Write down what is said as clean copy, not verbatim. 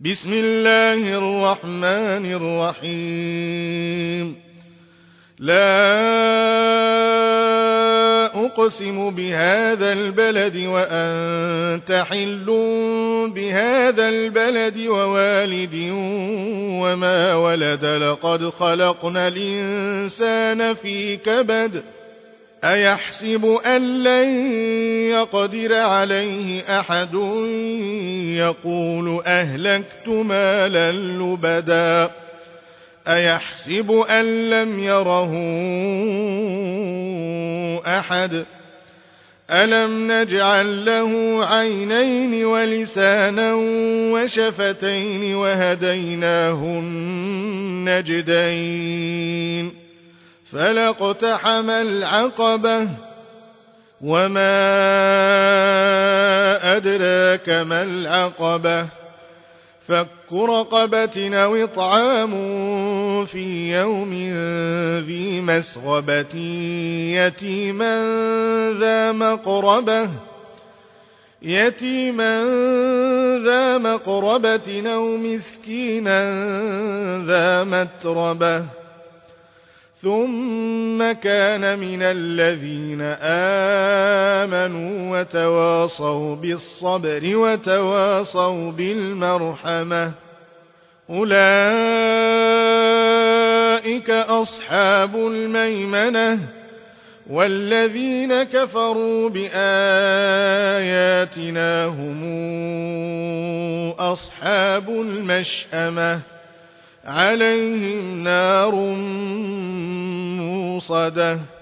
بسم الله الرحمن الرحيم. لا أقسم بهذا البلد وأنت حل بهذا البلد ووالد وما ولد لقد خلقنا الإنسان في كبد أيحسب أن لن يقدر عليه أحد يقول أهلكت مالا لبدا أيحسب أن لم يره أحد ألم نجعل له عينين ولسانا وشفتين وهديناه النجدين فلاقتحم العقبة وما أدراك ما العقبة فك رقبة أو إطعام في يوم ذي مسغبة يتيما ذا مقربة أو مسكينا ذا متربة ثم كان من الذين آمنوا وتواصوا بالصبر وتواصوا بالمرحمة أولئك أصحاب الميمنة والذين كفروا بآياتنا هم أصحاب المشأمة عليهم نار موصدة